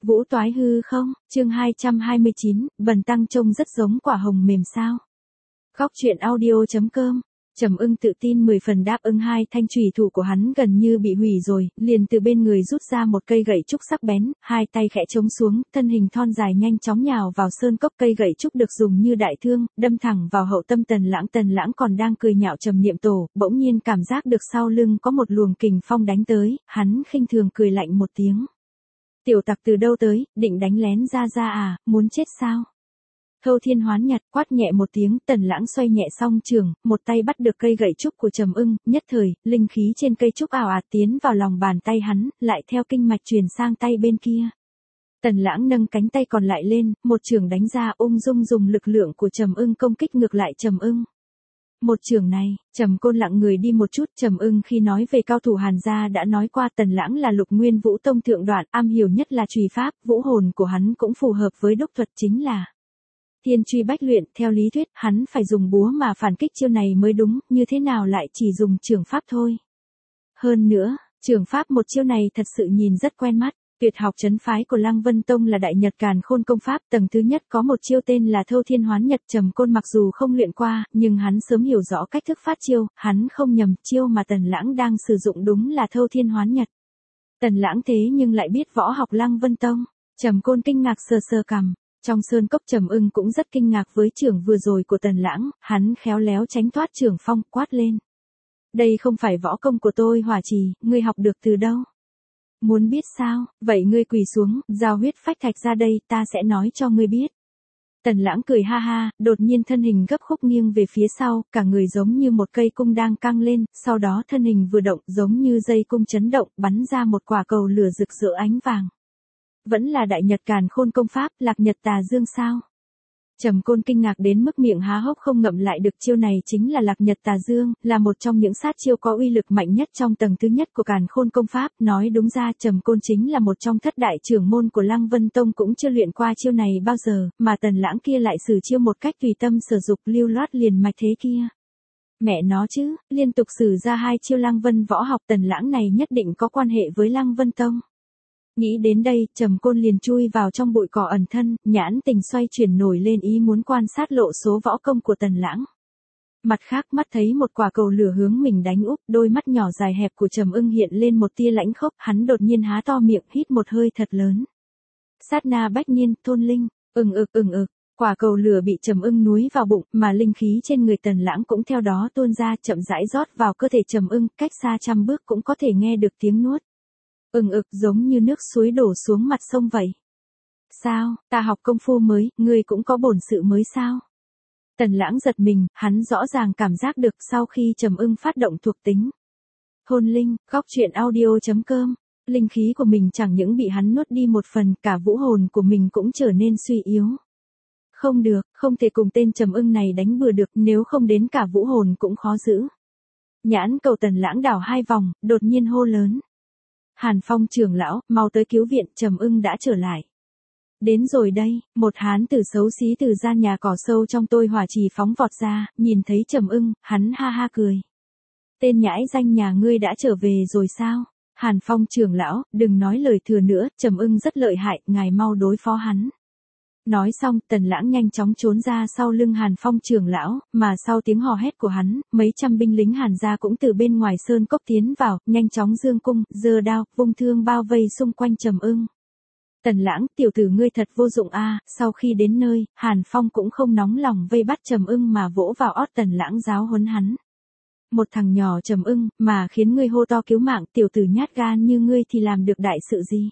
Vũ toái hư không, chương 229, Bần Tăng trông rất giống quả hồng mềm sao. Góc truyện audio.com. Trầm Ưng tự tin 10 phần đáp ứng hai thanh chùy thủ của hắn gần như bị hủy rồi, liền từ bên người rút ra một cây gậy trúc sắc bén, hai tay khẽ chống xuống, thân hình thon dài nhanh chóng nhào vào sơn cốc. Cây gậy trúc được dùng như đại thương, đâm thẳng vào hậu tâm Tần Lãng. Tần Lãng còn đang cười nhạo trầm niệm tổ, bỗng nhiên cảm giác được sau lưng có một luồng kình phong đánh tới, hắn khinh thường cười lạnh một tiếng. Tiểu tặc từ đâu tới, định đánh lén ra à, muốn chết sao? Thâu Thiên Hoán Nhật quát nhẹ một tiếng, Tần Lãng xoay nhẹ song trường, một tay bắt được cây gậy trúc của Trầm Ưng, nhất thời, linh khí trên cây trúc ào ạt tiến vào lòng bàn tay hắn, lại theo kinh mạch truyền sang tay bên kia. Tần Lãng nâng cánh tay còn lại lên, một trường đánh ra, ung dung dùng lực lượng của Trầm Ưng công kích ngược lại Trầm Ưng. Một trường này, Trầm Côn lặng người đi một chút. Trầm Ưng khi nói về cao thủ Hàn gia đã nói qua Tần Lãng là Lục Nguyên Vũ Tông thượng đoạn, am hiểu nhất là chùy pháp, vũ hồn của hắn cũng phù hợp với đúc thuật chính là Thiên Truy Bách Luyện. Theo lý thuyết, hắn phải dùng búa mà phản kích chiêu này mới đúng, như thế nào lại chỉ dùng trường pháp thôi. Hơn nữa, trường pháp một chiêu này thật sự nhìn rất quen mắt. Tuyệt học trấn phái của Lăng Vân Tông là Đại Nhật Càn Khôn công pháp, tầng thứ nhất có một chiêu tên là Thâu Thiên Hoán Nhật. Trầm Côn mặc dù không luyện qua, nhưng hắn sớm hiểu rõ cách thức phát chiêu, hắn không nhầm, chiêu mà Tần Lãng đang sử dụng đúng là Thâu Thiên Hoán Nhật. Tần Lãng thế nhưng lại biết võ học Lăng Vân Tông. Trầm Côn kinh ngạc sờ sờ cằm. Trong sơn cốc Trầm Ưng cũng rất kinh ngạc với chưởng vừa rồi của Tần Lãng, hắn khéo léo tránh thoát chưởng phong, quát lên. Đây không phải võ công của tôi Hỏa Trì, ngươi học được từ đâu? Muốn biết sao, vậy ngươi quỳ xuống, giao huyết phách thạch ra đây, ta sẽ nói cho ngươi biết. Tần Lãng cười ha ha, đột nhiên thân hình gấp khúc nghiêng về phía sau, cả người giống như một cây cung đang căng lên, sau đó thân hình vừa động giống như dây cung chấn động, bắn ra một quả cầu lửa rực rỡ ánh vàng. Vẫn là Đại Nhật Càn Khôn công pháp, Lạc Nhật Tà Dương sao? Trầm Côn kinh ngạc đến mức miệng há hốc không ngậm lại được. Chiêu này chính là Lạc Nhật Tà Dương, là một trong những sát chiêu có uy lực mạnh nhất trong tầng thứ nhất của Càn Khôn công pháp. Nói đúng ra Trầm Côn chính là một trong thất đại trưởng môn của Lăng Vân Tông cũng chưa luyện qua chiêu này bao giờ, mà Tần Lãng kia lại sử chiêu một cách tùy tâm sử dụng lưu loát liền mạch thế kia. Mẹ nó chứ, liên tục sử ra hai chiêu Lăng Vân võ học, Tần Lãng này nhất định có quan hệ với Lăng Vân Tông. Nghĩ đến đây, Trầm Côn liền chui vào trong bụi cỏ ẩn thân, nhãn tình xoay chuyển nổi lên ý muốn quan sát lộ số võ công của Tần Lãng. Mặt khác mắt thấy một quả cầu lửa hướng mình đánh úp, đôi mắt nhỏ dài hẹp của Trầm Ưng hiện lên một tia lãnh khốc, hắn đột nhiên há to miệng, hít một hơi thật lớn. Sát na bách niên, thôn linh, ừng ực. Quả cầu lửa bị Trầm Ưng núi vào bụng, mà linh khí trên người Tần Lãng cũng theo đó tuôn ra, chậm rãi rót vào cơ thể Trầm Ưng, cách xa trăm bước cũng có thể nghe được tiếng nuốt. Giống như nước suối đổ xuống mặt sông vậy. Sao, ta học công phu mới, ngươi cũng có bổn sự mới sao? Tần Lãng giật mình, hắn rõ ràng cảm giác được sau khi Trầm Ưng phát động thuộc tính hồn linh. Góc truyện audio.com. Linh khí của mình chẳng những bị hắn nuốt đi một phần, cả vũ hồn của mình cũng trở nên suy yếu. Không được, không thể cùng tên Trầm Ưng này đánh bừa được, nếu không đến cả vũ hồn cũng khó giữ. Nhãn cầu Tần Lãng đảo hai vòng, đột nhiên hô lớn. Hàn Phong trưởng lão, mau tới cứu viện, Trầm Ưng đã trở lại. Đến rồi đây, một hán tử xấu xí từ gian nhà cỏ sâu trong tôi Hỏa Trì phóng vọt ra, nhìn thấy Trầm Ưng, hắn ha ha cười. Tên nhãi danh nhà ngươi đã trở về rồi sao? Hàn Phong trưởng lão, đừng nói lời thừa nữa, Trầm Ưng rất lợi hại, ngài mau đối phó hắn. Nói xong, Tần Lãng nhanh chóng trốn ra sau lưng Hàn Phong trưởng lão, mà sau tiếng hò hét của hắn, mấy trăm binh lính Hàn gia cũng từ bên ngoài sơn cốc tiến vào, nhanh chóng giương cung, giơ đao, vung thương bao vây xung quanh Trầm Ưng. Tần Lãng, tiểu tử ngươi thật vô dụng a. Sau khi đến nơi, Hàn Phong cũng không nóng lòng vây bắt Trầm Ưng mà vỗ vào ót Tần Lãng giáo huấn hắn. Một thằng nhỏ Trầm Ưng, mà khiến ngươi hô to cứu mạng, tiểu tử nhát gan như ngươi thì làm được đại sự gì?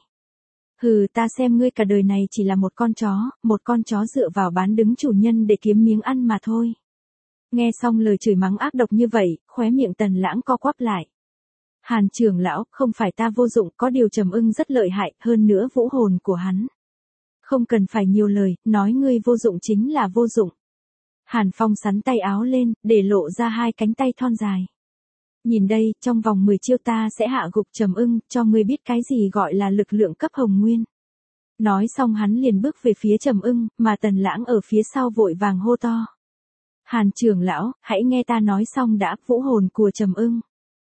Hừ, ta xem ngươi cả đời này chỉ là một con chó dựa vào bán đứng chủ nhân để kiếm miếng ăn mà thôi. Nghe xong lời chửi mắng ác độc như vậy, khóe miệng Tần Lãng co quắp lại. Hàn trưởng lão, không phải ta vô dụng, có điều Trầm Ưng rất lợi hại, hơn nữa vũ hồn của hắn. Không cần phải nhiều lời, nói ngươi vô dụng chính là vô dụng. Hàn Phong sắn tay áo lên, để lộ ra hai cánh tay thon dài. Nhìn đây, trong vòng 10 chiêu ta sẽ hạ gục Trầm Ưng, cho ngươi biết cái gì gọi là lực lượng cấp hồng nguyên. Nói xong hắn liền bước về phía Trầm Ưng, mà Tần Lãng ở phía sau vội vàng hô to. Hàn trưởng lão, hãy nghe ta nói xong đã, vũ hồn của Trầm Ưng.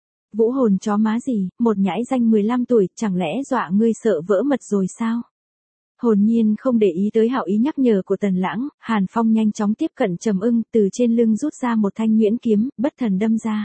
Vũ hồn chó má gì, một nhãi danh 15 tuổi, chẳng lẽ dọa ngươi sợ vỡ mật rồi sao? Hồn nhiên không để ý tới hảo ý nhắc nhở của Tần Lãng, Hàn Phong nhanh chóng tiếp cận Trầm Ưng, từ trên lưng rút ra một thanh nhuyễn kiếm, bất thần đâm ra.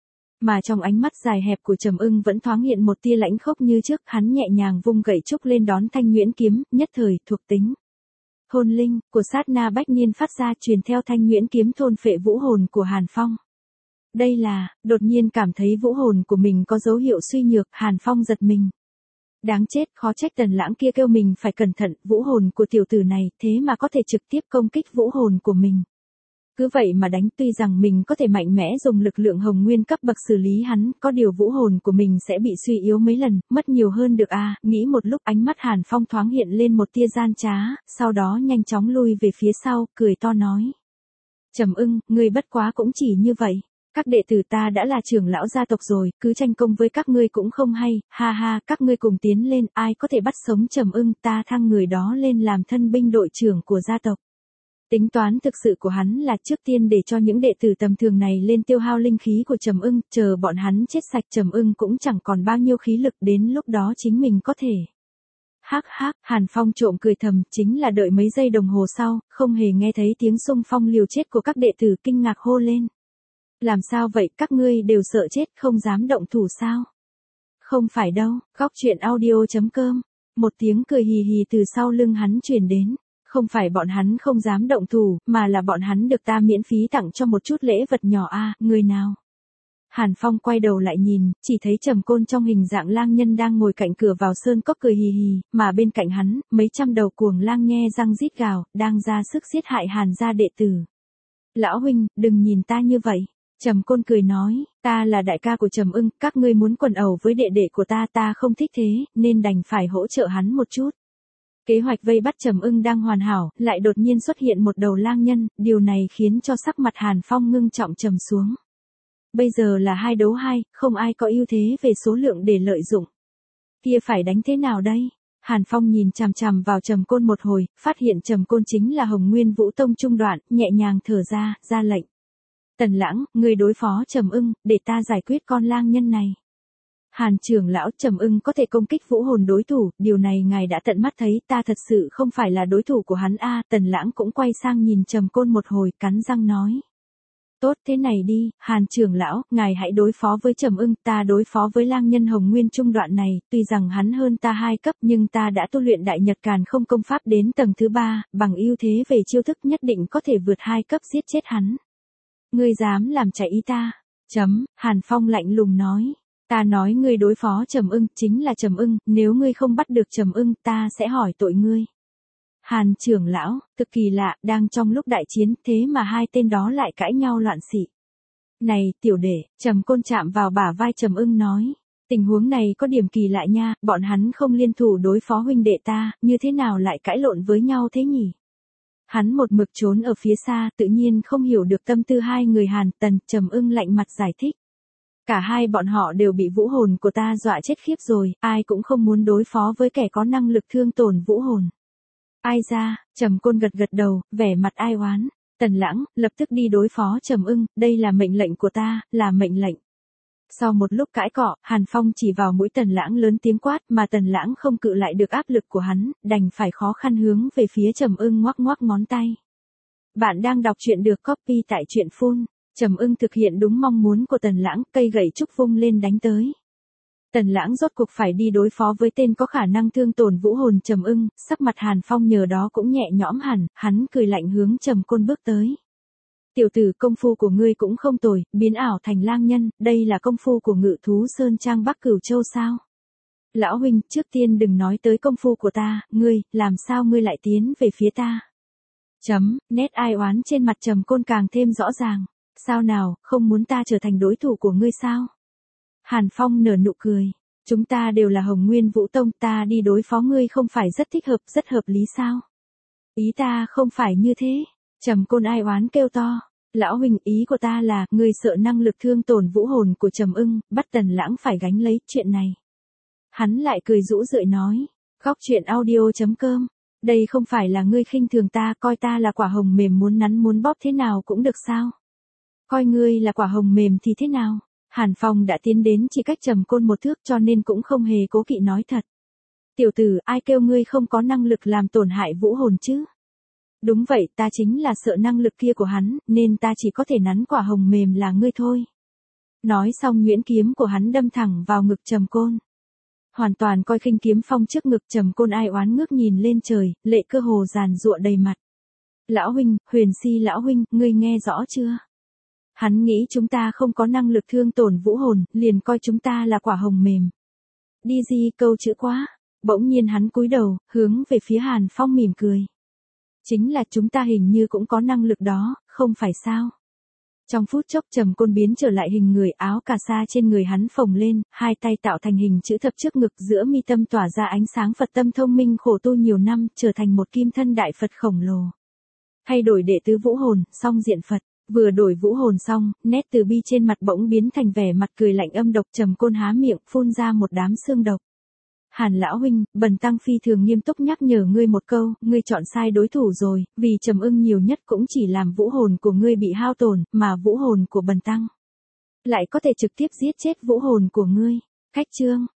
Mà trong ánh mắt dài hẹp của Trầm Ưng vẫn thoáng hiện một tia lãnh khốc như trước, hắn nhẹ nhàng vung gậy trúc lên đón thanh nhuyễn kiếm, nhất thời thuộc tính hồn linh của sát na bách niên phát ra, truyền theo thanh nhuyễn kiếm thôn phệ vũ hồn của Hàn Phong. Đây là, đột nhiên cảm thấy vũ hồn của mình có dấu hiệu suy nhược, Hàn Phong giật mình. Đáng chết, khó trách Tần Lãng kia kêu mình phải cẩn thận, vũ hồn của tiểu tử này thế mà có thể trực tiếp công kích vũ hồn của mình. Cứ vậy mà đánh, tuy rằng mình có thể mạnh mẽ dùng lực lượng hồng nguyên cấp bậc xử lý hắn, có điều vũ hồn của mình sẽ bị suy yếu mấy lần, mất nhiều hơn được à, nghĩ một lúc ánh mắt Hàn Phong thoáng hiện lên một tia gian trá, sau đó nhanh chóng lui về phía sau, cười to nói. Trầm Ưng, ngươi bất quá cũng chỉ như vậy. Các đệ tử ta đã là trưởng lão gia tộc rồi, cứ tranh công với các ngươi cũng không hay, ha ha, các ngươi cùng tiến lên, ai có thể bắt sống Trầm Ưng, ta thăng người đó lên làm thân binh đội trưởng của gia tộc. Tính toán thực sự của hắn là trước tiên để cho những đệ tử tầm thường này lên tiêu hao linh khí của Trầm Ưng, chờ bọn hắn chết sạch Trầm Ưng cũng chẳng còn bao nhiêu khí lực, đến lúc đó chính mình có thể. Hắc hắc, Hàn Phong trộm cười thầm, chính là đợi mấy giây đồng hồ sau, không hề nghe thấy tiếng xung phong liều chết của các đệ tử, kinh ngạc hô lên. Làm sao vậy, các ngươi đều sợ chết không dám động thủ sao? Không phải đâu, góc truyện audio.com. Một tiếng cười hì hì từ sau lưng hắn truyền đến. Không phải bọn hắn không dám động thủ, mà là bọn hắn được ta miễn phí tặng cho một chút lễ vật nhỏ a, người nào? Hàn Phong quay đầu lại nhìn, chỉ thấy Trầm Côn trong hình dạng lang nhân đang ngồi cạnh cửa vào sơn cốc cười hì hì, mà bên cạnh hắn, mấy trăm đầu cuồng lang nhe răng rít gào, đang ra sức giết hại Hàn gia đệ tử. Lão huynh, đừng nhìn ta như vậy. Trầm Côn cười nói, ta là đại ca của Trầm Ưng, các ngươi muốn quần ẩu với đệ đệ của ta không thích thế, nên đành phải hỗ trợ hắn một chút. Kế hoạch vây bắt Trầm Ưng đang hoàn hảo, lại đột nhiên xuất hiện một đầu lang nhân, điều này khiến cho sắc mặt Hàn Phong ngưng trọng trầm xuống. Bây giờ là 2 đấu 2, không ai có ưu thế về số lượng để lợi dụng. Kia phải đánh thế nào đây? Hàn Phong nhìn chằm chằm vào Trầm Côn một hồi, phát hiện Trầm Côn chính là Hồng Nguyên Vũ Tông trung đoạn, nhẹ nhàng thở ra lệnh. Tần Lãng, người đối phó Trầm Ưng, để ta giải quyết con lang nhân này. Hàn trưởng lão, Trầm Ưng có thể công kích vũ hồn đối thủ, điều này ngài đã tận mắt thấy, ta thật sự không phải là đối thủ của hắn a. Tần Lãng cũng quay sang nhìn Trầm Côn một hồi, cắn răng nói. Tốt thế này đi, Hàn trưởng lão, ngài hãy đối phó với Trầm Ưng, ta đối phó với lang nhân Hồng Nguyên trung đoạn này, tuy rằng hắn hơn ta 2 cấp nhưng ta đã tu luyện Đại Nhật Càn Không công pháp đến tầng thứ 3, bằng ưu thế về chiêu thức nhất định có thể vượt 2 cấp giết chết hắn. Ngươi dám làm chạy ý ta? Hàn Phong lạnh lùng nói. Ta nói ngươi đối phó Trầm Ưng, chính là Trầm Ưng, nếu ngươi không bắt được Trầm Ưng, ta sẽ hỏi tội ngươi. Hàn trưởng lão, cực kỳ lạ, đang trong lúc đại chiến, thế mà hai tên đó lại cãi nhau loạn xị. Này, tiểu đệ, Trầm Côn chạm vào bả vai Trầm Ưng nói. Tình huống này có điểm kỳ lạ nha, bọn hắn không liên thủ đối phó huynh đệ ta, như thế nào lại cãi lộn với nhau thế nhỉ? Hắn một mực trốn ở phía xa, tự nhiên không hiểu được tâm tư hai người Hàn Tần. Trầm Ưng lạnh mặt giải thích. Cả hai bọn họ đều bị vũ hồn của ta dọa chết khiếp rồi, ai cũng không muốn đối phó với kẻ có năng lực thương tổn vũ hồn. Ai ra, Trầm Côn gật gật đầu, vẻ mặt ai oán. Tần Lãng, lập tức đi đối phó Trầm Ưng, đây là mệnh lệnh của ta, là mệnh lệnh. Sau một lúc cãi cọ, Hàn Phong chỉ vào mũi Tần Lãng lớn tiếng quát, mà Tần Lãng không cự lại được áp lực của hắn, đành phải khó khăn hướng về phía Trầm Ưng ngoắc ngoắc ngón tay. Bạn đang đọc truyện được copy tại truyện Full. Trầm Ưng thực hiện đúng mong muốn của Tần Lãng, cây gậy trúc vung lên đánh tới. Tần Lãng rốt cuộc phải đi đối phó với tên có khả năng thương tổn vũ hồn Trầm Ưng, sắc mặt Hàn Phong nhờ đó cũng nhẹ nhõm hẳn, hắn cười lạnh hướng Trầm Côn bước tới. Tiểu tử, công phu của ngươi cũng không tồi, biến ảo thành lang nhân, đây là công phu của Ngự Thú Sơn Trang Bắc Cửu Châu sao? Lão huynh, trước tiên đừng nói tới công phu của ta, ngươi, làm sao ngươi lại tiến về phía ta? Nét ai oán trên mặt Trầm Côn càng thêm rõ ràng. Sao nào, không muốn ta trở thành đối thủ của ngươi sao? Hàn Phong nở nụ cười. Chúng ta đều là Hồng Nguyên Vũ Tông, ta đi đối phó ngươi không phải rất thích hợp, rất hợp lý sao? Ý ta không phải như thế. Trầm Côn ai oán kêu to. Lão huynh, ý của ta là, ngươi sợ năng lực thương tổn vũ hồn của Trầm Ưng, bắt Tần Lãng phải gánh lấy chuyện này. Hắn lại cười rũ rượi nói. Góc truyện audio.com. Đây không phải là ngươi khinh thường ta, coi ta là quả hồng mềm muốn nắn muốn bóp thế nào cũng được sao? Coi ngươi là quả hồng mềm thì thế nào? Hàn Phong đã tiến đến chỉ cách Trầm Côn một thước cho nên cũng không hề cố kỵ nói thật. Tiểu tử, ai kêu ngươi không có năng lực làm tổn hại vũ hồn chứ? Đúng vậy, ta chính là sợ năng lực kia của hắn, nên ta chỉ có thể nắn quả hồng mềm là ngươi thôi. Nói xong nhuyễn kiếm của hắn đâm thẳng vào ngực Trầm Côn. Hoàn toàn coi khinh kiếm phong trước ngực Trầm Côn ai oán ngước nhìn lên trời, lệ cơ hồ giàn giụa đầy mặt. Lão huynh, Huyền Si lão huynh, ngươi nghe rõ chưa? Hắn nghĩ chúng ta không có năng lực thương tổn vũ hồn, liền coi chúng ta là quả hồng mềm. Đi gì câu chữ quá. Bỗng nhiên hắn cúi đầu, hướng về phía Hàn Phong mỉm cười. Chính là chúng ta hình như cũng có năng lực đó, không phải sao? Trong phút chốc Trầm Côn biến trở lại hình người, áo cà sa trên người hắn phồng lên, hai tay tạo thành hình chữ thập trước ngực, giữa mi tâm tỏa ra ánh sáng Phật tâm thông minh khổ tu nhiều năm, trở thành một kim thân đại Phật khổng lồ. Thay đổi đệ tứ vũ hồn, song diện Phật. Vừa đổi vũ hồn xong, nét từ bi trên mặt bỗng biến thành vẻ mặt cười lạnh âm độc. Trầm Côn há miệng, phun ra một đám xương độc. Hàn lão huynh, Bần tăng phi thường nghiêm túc nhắc nhở ngươi một câu, ngươi chọn sai đối thủ rồi, vì Trầm Ưng nhiều nhất cũng chỉ làm vũ hồn của ngươi bị hao tổn, mà vũ hồn của Bần tăng lại có thể trực tiếp giết chết vũ hồn của ngươi. Khách chương